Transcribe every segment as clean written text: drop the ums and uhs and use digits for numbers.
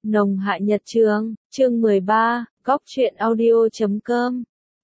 Nồng Hạ Nhật Trường, chương 13, góc truyện audio.com.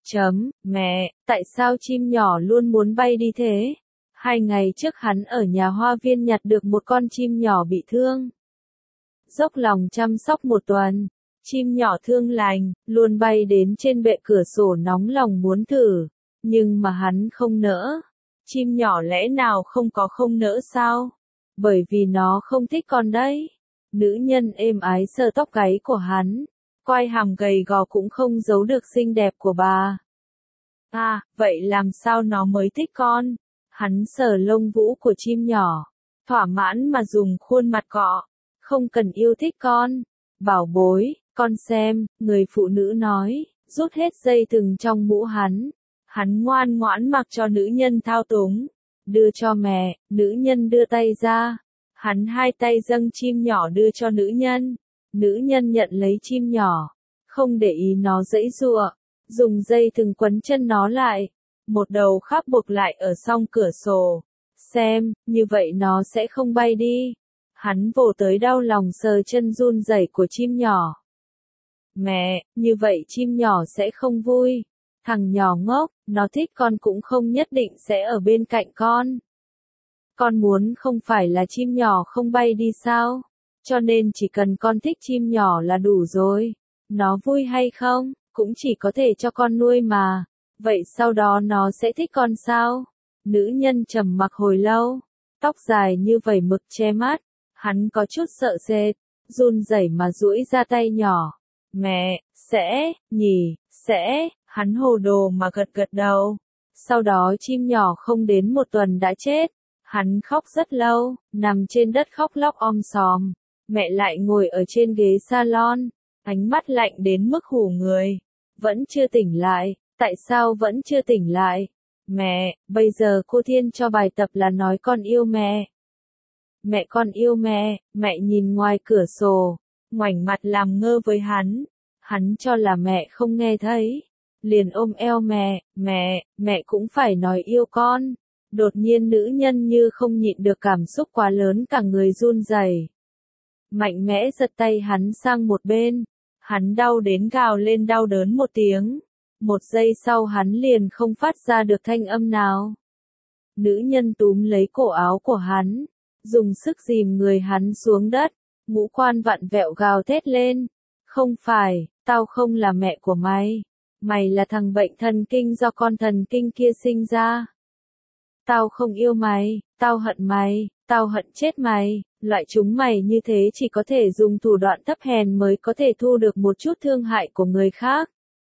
Mẹ, tại sao chim nhỏ luôn muốn bay đi thế? 2 ngày trước hắn ở nhà hoa viên nhặt được một con chim nhỏ bị thương. Dốc lòng chăm sóc một tuần, chim nhỏ thương lành, luôn bay đến trên bệ cửa sổ nóng lòng muốn thử, nhưng mà hắn không nỡ. Chim nhỏ lẽ nào không nỡ sao? Bởi vì nó không thích con đấy. Nữ nhân êm ái sờ tóc gáy của hắn, quai hàm gầy gò cũng không giấu được xinh đẹp của bà. À, vậy làm sao nó mới thích con? Hắn sờ lông vũ của chim nhỏ, thỏa mãn mà dùng khuôn mặt cọ. Không cần yêu thích con. Bảo bối, con xem, người phụ nữ nói, rút hết dây thừng trong mũ hắn. Hắn ngoan ngoãn mặc cho nữ nhân thao túng. Đưa cho mẹ, nữ nhân đưa tay ra. Hắn 2 tay dâng chim nhỏ đưa cho nữ nhân. Nữ nhân nhận lấy chim nhỏ, không để ý nó giãy giụa, dùng dây thừng quấn chân nó lại, một đầu khác buộc lại ở song cửa sổ. Xem, như vậy nó sẽ không bay đi. Hắn vồ tới đau lòng sờ chân run rẩy của chim nhỏ. Mẹ, như vậy chim nhỏ sẽ không vui. Thằng nhỏ ngốc, nó thích con cũng không nhất định sẽ ở bên cạnh con. Con muốn không phải là chim nhỏ không bay đi sao? Cho nên chỉ cần con thích chim nhỏ là đủ rồi. Nó vui hay không, cũng chỉ có thể cho con nuôi mà. Vậy sau đó nó sẽ thích con sao? Nữ nhân trầm mặc hồi lâu, tóc dài như vẩy mực che mắt. Hắn có chút sợ sệt, run rẩy mà duỗi ra tay nhỏ. Mẹ, sẽ, hắn hồ đồ mà gật đầu. Sau đó chim nhỏ không đến 1 tuần đã chết. Hắn khóc rất lâu, nằm trên đất khóc lóc om sòm. Mẹ lại ngồi ở trên ghế salon, ánh mắt lạnh đến mức hù người. Vẫn chưa tỉnh lại, tại sao vẫn chưa tỉnh lại? Mẹ, bây giờ cô Thiên cho bài tập là nói con yêu mẹ. Mẹ con yêu mẹ, mẹ nhìn ngoài cửa sổ, ngoảnh mặt làm ngơ với hắn. Hắn cho là mẹ không nghe thấy, liền ôm eo mẹ cũng phải nói yêu con. Đột nhiên nữ nhân như không nhịn được cảm xúc quá lớn cả người run rẩy. Mạnh mẽ giật tay hắn sang một bên, hắn đau đến gào lên đau đớn một tiếng. 1 giây sau hắn liền không phát ra được thanh âm nào. Nữ nhân túm lấy cổ áo của hắn, dùng sức dìm người hắn xuống đất, ngũ quan vặn vẹo gào thét lên. Không phải, tao không là mẹ của mày. Mày là thằng bệnh thần kinh do con thần kinh kia sinh ra. Tao không yêu mày, tao hận chết mày. Loại chúng mày như thế chỉ có thể dùng thủ đoạn thấp hèn mới có thể thu được một chút thương hại của người khác.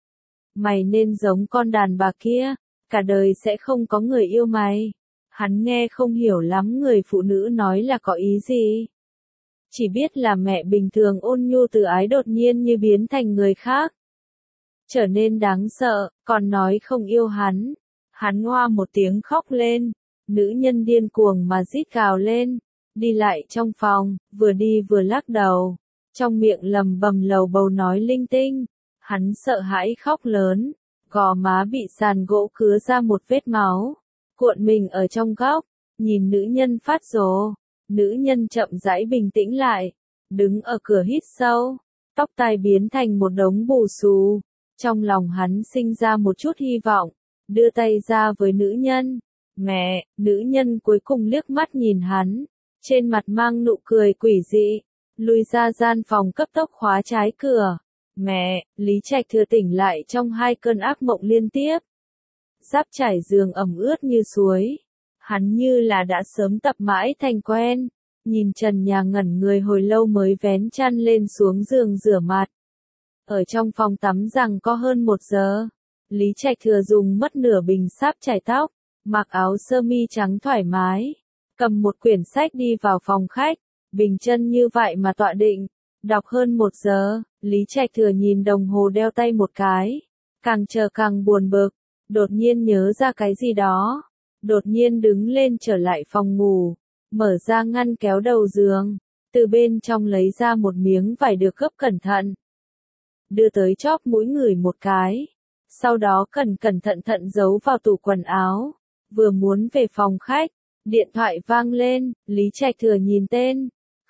Mày nên giống con đàn bà kia, cả đời sẽ không có người yêu mày. Hắn nghe không hiểu lắm người phụ nữ nói là có ý gì. Chỉ biết là mẹ bình thường ôn nhu từ ái đột nhiên như biến thành người khác. Trở nên đáng sợ, còn nói không yêu hắn. Hắn hoa một tiếng khóc lên. Nữ nhân điên cuồng mà rít gào lên. Đi lại trong phòng, vừa đi vừa lắc đầu. Trong miệng lầm bầm lầu bầu nói linh tinh. Hắn sợ hãi khóc lớn. Gò má bị sàn gỗ cứa ra một vết máu. Cuộn mình ở trong góc, nhìn nữ nhân phát rồ. Nữ nhân chậm rãi bình tĩnh lại, đứng ở cửa hít sâu, tóc tai biến thành một đống bù xù. Trong lòng hắn sinh ra một chút hy vọng, đưa tay ra với nữ nhân. Mẹ, nữ nhân cuối cùng liếc mắt nhìn hắn, trên mặt mang nụ cười quỷ dị, lùi ra gian phòng cấp tốc khóa trái cửa. Mẹ, Lý Trạch Thừa tỉnh lại trong 2 cơn ác mộng liên tiếp. Giáp trải giường ẩm ướt như suối. Hắn như là đã sớm tập mãi thành quen, nhìn trần nhà ngẩn người hồi lâu mới vén chăn lên xuống giường rửa mặt. Ở trong phòng tắm rằng có hơn 1 giờ, Lý Trạch Thừa dùng mất nửa bình sáp chải tóc, mặc áo sơ mi trắng thoải mái, cầm một quyển sách đi vào phòng khách, bình chân như vậy mà tọa định, đọc hơn 1 giờ, Lý Trạch Thừa nhìn đồng hồ đeo tay một cái, càng chờ càng buồn bực, đột nhiên nhớ ra cái gì đó. Đột nhiên đứng lên trở lại phòng ngủ, mở ra ngăn kéo đầu giường, từ bên trong lấy ra một miếng vải được gấp cẩn thận. Đưa tới chóp mũi ngửi một cái, sau đó cẩn thận giấu vào tủ quần áo. Vừa muốn về phòng khách, điện thoại vang lên, Lý Trạch Thừa nhìn tên,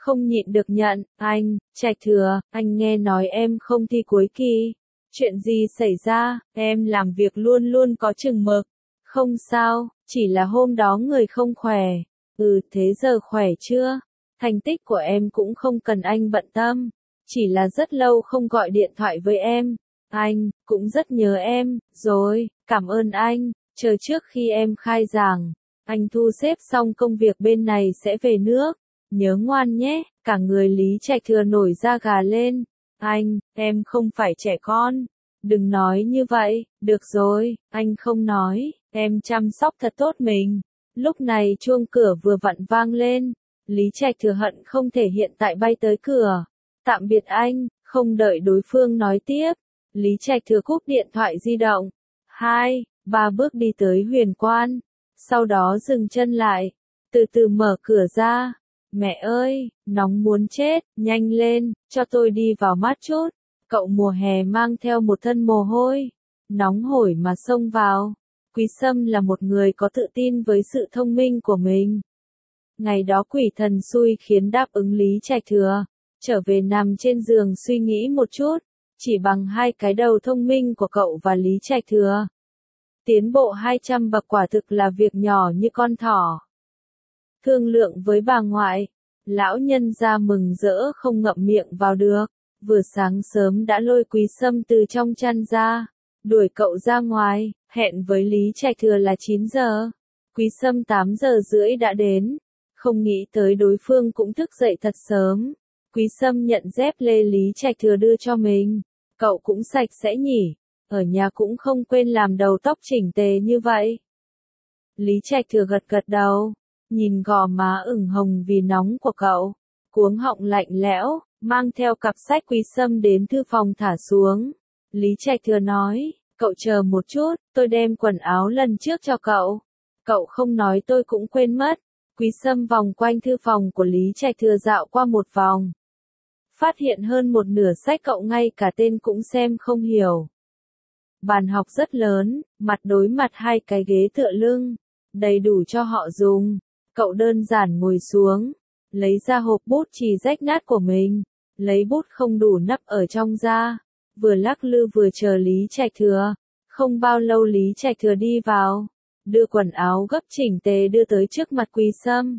không nhịn được nhận, anh, Trạch Thừa, anh nghe nói em không thi cuối kỳ. Chuyện gì xảy ra, em làm việc luôn luôn có chừng mực. Không sao, chỉ là hôm đó người không khỏe. Thế giờ khỏe chưa? Thành tích của em cũng không cần anh bận tâm. Chỉ là rất lâu không gọi điện thoại với em. Anh, cũng rất nhớ em, rồi, cảm ơn anh. Chờ trước khi em khai giảng, anh thu xếp xong công việc bên này sẽ về nước. Nhớ ngoan nhé, cả người Lý Trạch Thừa nổi da gà lên. Anh, em không phải trẻ con. Đừng nói như vậy, được rồi, anh không nói, em chăm sóc thật tốt mình. Lúc này chuông cửa vừa vặn vang lên, Lý Trạch Thừa hận không thể hiện tại bay tới cửa. Tạm biệt anh, không đợi đối phương nói tiếp. Lý Trạch Thừa cúp điện thoại di động. 2, 3 bước đi tới Huyền Quan. Sau đó dừng chân lại. Từ từ mở cửa ra. Mẹ ơi, nóng muốn chết, nhanh lên, cho tôi đi vào mát chút. Cậu mùa hè mang theo một thân mồ hôi. Nóng hổi mà xông vào. Quý Sâm là một người có tự tin với sự thông minh của mình. Ngày đó quỷ thần xui khiến đáp ứng Lý Trạch Thừa. Trở về nằm trên giường suy nghĩ một chút. Chỉ bằng 2 cái đầu thông minh của cậu và Lý Trạch Thừa. Tiến bộ 200 bậc quả thực là việc nhỏ như con thỏ. Thương lượng với bà ngoại. Lão nhân ra mừng rỡ không ngậm miệng vào được. Vừa sáng sớm đã lôi Quý Sâm từ trong chăn ra. Đuổi cậu ra ngoài, hẹn với Lý Trạch Thừa là 9 giờ. Quý Sâm 8 giờ rưỡi đã đến. Không nghĩ tới đối phương cũng thức dậy thật sớm. Quý Sâm nhận dép lê Lý Trạch Thừa đưa cho mình. Cậu cũng sạch sẽ nhỉ. Ở nhà cũng không quên làm đầu tóc chỉnh tề như vậy. Lý Trạch Thừa gật gật đầu. Nhìn gò má ửng hồng vì nóng của cậu. Cuống họng lạnh lẽo, mang theo cặp sách Quý Sâm đến thư phòng thả xuống. Lý Trạch Thừa nói, cậu chờ một chút, tôi đem quần áo lần trước cho cậu. Cậu không nói tôi cũng quên mất. Quý Sâm vòng quanh thư phòng của Lý Trạch Thừa dạo qua một vòng. Phát hiện hơn một nửa sách cậu ngay cả tên cũng xem không hiểu. Bàn học rất lớn, mặt đối mặt 2 cái ghế tựa lưng, đầy đủ cho họ dùng. Cậu đơn giản ngồi xuống, lấy ra hộp bút chì rách nát của mình, lấy bút không đủ nắp ở trong ra, vừa lắc lư vừa chờ Lý Trạch Thừa. Không bao lâu Lý Trạch Thừa đi vào, đưa quần áo gấp chỉnh tề đưa tới trước mặt Quý Sâm.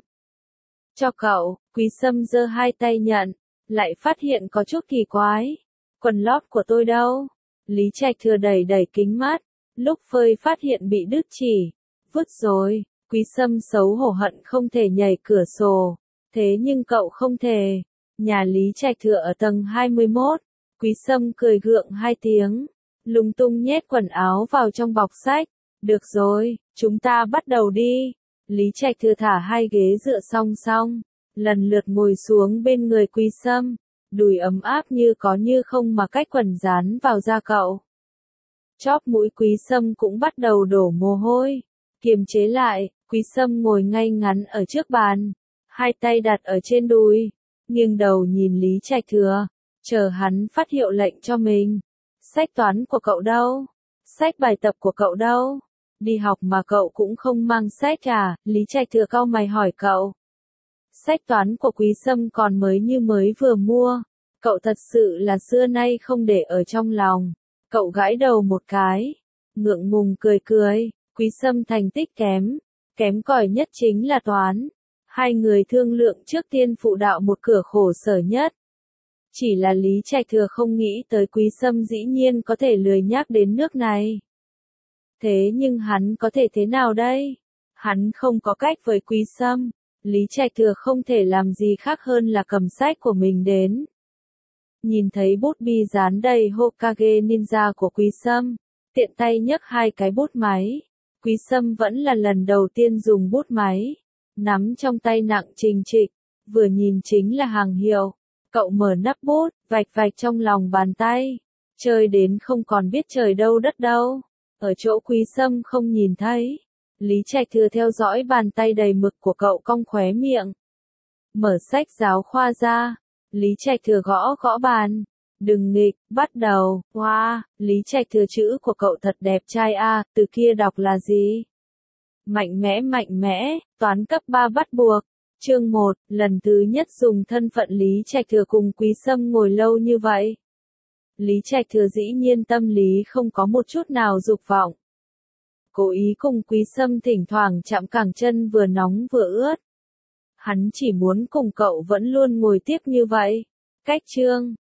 Cho cậu, Quý Sâm giơ 2 tay nhận, lại phát hiện có chút kỳ quái. Quần lót của tôi đâu? Lý Trạch Thừa đẩy đẩy kính mắt, lúc phơi phát hiện bị đứt chỉ. Vứt rồi. Quý Sâm xấu hổ hận không thể nhảy cửa sổ. Thế nhưng cậu không thể. Nhà Lý Trạch Thừa ở tầng 21. Quý Sâm cười gượng 2 tiếng. Lung tung nhét quần áo vào trong bọc sách. Được rồi, chúng ta bắt đầu đi. Lý Trạch Thừa thả 2 ghế dựa song song. Lần lượt ngồi xuống bên người Quý Sâm. Đùi ấm áp như có như không mà cách quần dán vào da cậu. Chóp mũi Quý Sâm cũng bắt đầu đổ mồ hôi. Kiềm chế lại, Quý Sâm ngồi ngay ngắn ở trước bàn. 2 tay đặt ở trên đùi. Nghiêng đầu nhìn Lý Trạch Thừa. Chờ hắn phát hiệu lệnh cho mình. Sách toán của cậu đâu? Sách bài tập của cậu đâu? Đi học mà cậu cũng không mang sách à? Lý Trạch Thừa cau mày hỏi cậu. Sách toán của Quý Sâm còn mới như mới vừa mua. Cậu thật sự là xưa nay không để ở trong lòng. Cậu gãi đầu một cái. Ngượng ngùng cười cười. Quý Sâm thành tích kém. Kém cỏi nhất chính là toán. 2 người thương lượng trước tiên phụ đạo một cửa khổ sở nhất. Chỉ là Lý Trạch Thừa không nghĩ tới Quý Sâm dĩ nhiên có thể lười nhác đến nước này. Thế nhưng hắn có thể thế nào đây? Hắn không có cách với Quý Sâm. Lý Trạch Thừa không thể làm gì khác hơn là cầm sách của mình đến. Nhìn thấy bút bi dán đầy Hokage Ninja của Quý Sâm, tiện tay nhấc 2 cái bút máy. Quý Sâm vẫn là lần đầu tiên dùng bút máy. Nắm trong tay nặng trình trịch, vừa nhìn chính là hàng hiệu. Cậu mở nắp bút, vạch vạch trong lòng bàn tay. Chơi đến không còn biết trời đâu đất đâu. Ở chỗ Quý Sâm không nhìn thấy. Lý Trạch Thừa theo dõi bàn tay đầy mực của cậu cong khóe miệng. Mở sách giáo khoa ra. Lý Trạch Thừa gõ gõ bàn. Đừng nghịch, bắt đầu. Wow, Lý Trạch Thừa chữ của cậu thật đẹp trai a, từ kia đọc là gì? Mạnh mẽ, toán cấp 3 bắt buộc. Chương 1, lần thứ nhất dùng thân phận Lý Trạch Thừa cùng Quý Sâm ngồi lâu như vậy. Lý Trạch Thừa dĩ nhiên tâm lý không có một chút nào dục vọng. Cố ý cùng Quý Sâm thỉnh thoảng chạm cẳng chân vừa nóng vừa ướt. Hắn chỉ muốn cùng cậu vẫn luôn ngồi tiếp như vậy. Cách chương